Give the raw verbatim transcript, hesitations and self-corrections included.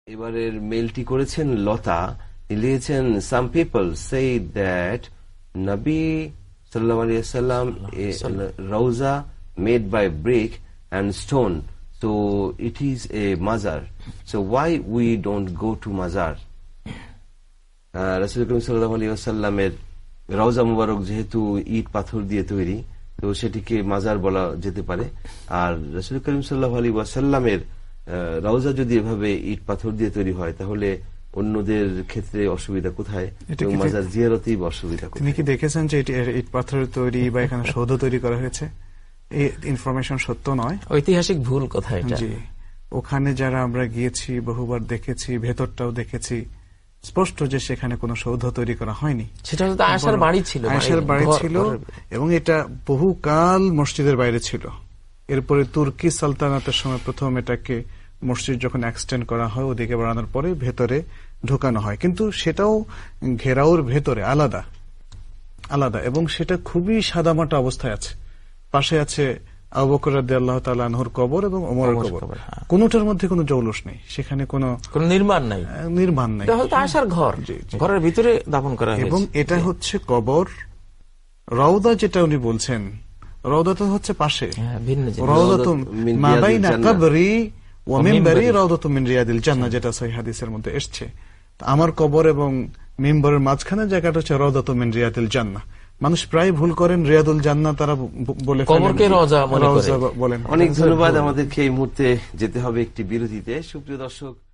এবারের মেলটি করেছেন লতা, লিখেছেন সাম পিপল সে দ্যাট নবী সাল্লাল্লাহু আলাইহি ওয়াসাল্লাম রওজা made by brick and stone, so it is a mazar, so why we don't go to mazar? রাসূল করিম সাল্লাল্লাহু আলাইহি ওয়াসাল্লামের রওজা মুবারক যেহেতু ইট পাথর দিয়ে তৈরি, তো সেটিকে মাজার বলা যেতে পারে। আর রাসূল করিম সাল্লাল্লাহু আলাইহি ওয়াসাল্লামের রওজা যদি এভাবে ইট পাথর দিয়ে তৈরি হয়, তাহলে অন্যদের ক্ষেত্রে অসুবিধা কোথায়? মাজার জিয়ারতেই অসুবিধা কোথায়? তিনি কি দেখেছেন যে ইট পাথরের তৈরি বা এখানে সৌধ তৈরি করা হয়েছে? এই ইনফরমেশন সত্য নয়, ঐতিহাসিক ভুল কথা এটা। জি, ওখানে যারা আমরা গিয়েছি বহুবার দেখেছি, ভেতরটাও দেখেছি, স্পষ্ট যে সেখানে কোনো সৌধ তৈরি করা হয়নি। সেটা তো আয়েশার বাড়ি ছিল, আয়েশার বাড়ি ছিল, এবং এটা বহুকাল মসজিদের বাইরে ছিল। এরপরে তুর্কি সালতানাতের সময় প্রথম এটাকে মসজিদ যখন এক্সটেন্ড করা হয়, ওদিকে বাড়ানোর পরে ভেতরে ঢোকানো হয়, কিন্তু সেটাও ঘেরাওর ভেতরে আলাদা আলাদা, এবং সেটা খুবই সাদামাটা অবস্থায় আছে। পাশে আছে আবু বকর রাদিয়াল্লাহু তাআলা আনহুর কবর এবং ওমরের কবর, কোনটার মধ্যে কোনো জৌলুস নেই, সেখানে কোনো কোনো নির্মাণ নাই, নির্মাণ নাই। এটা হয়তো আয়েশার ঘর, ঘরের ভিতরে দাফন করা হয়েছে। এবং এটা হচ্ছে কবর। রওদা যেটা উনি বলছেন, রওদা তো হচ্ছে পাশে, রওদাতু মা বাইনা কবরি ওয়া মিনবারি রওদাতু মিন রিয়াদিল জান্নাহ, যেটা সহিহ হাদিসের মধ্যে এসেছে। আমার কবর এবং মিম্বরের মাঝখানে জায়গাটা হচ্ছে রওদাতু মিন রিয়াদিল জান্নাহ। মানুষ প্রায় ভুল করেন, রিয়াদুল জান্নাহ তারা বলে কবরকে রওজা মনে করে। বলেন। অনেক ধন্যবাদ। আমাদেরকে এই মুহূর্তে যেতে হবে একটি বিরতিতে। সুপ্রিয় দর্শক,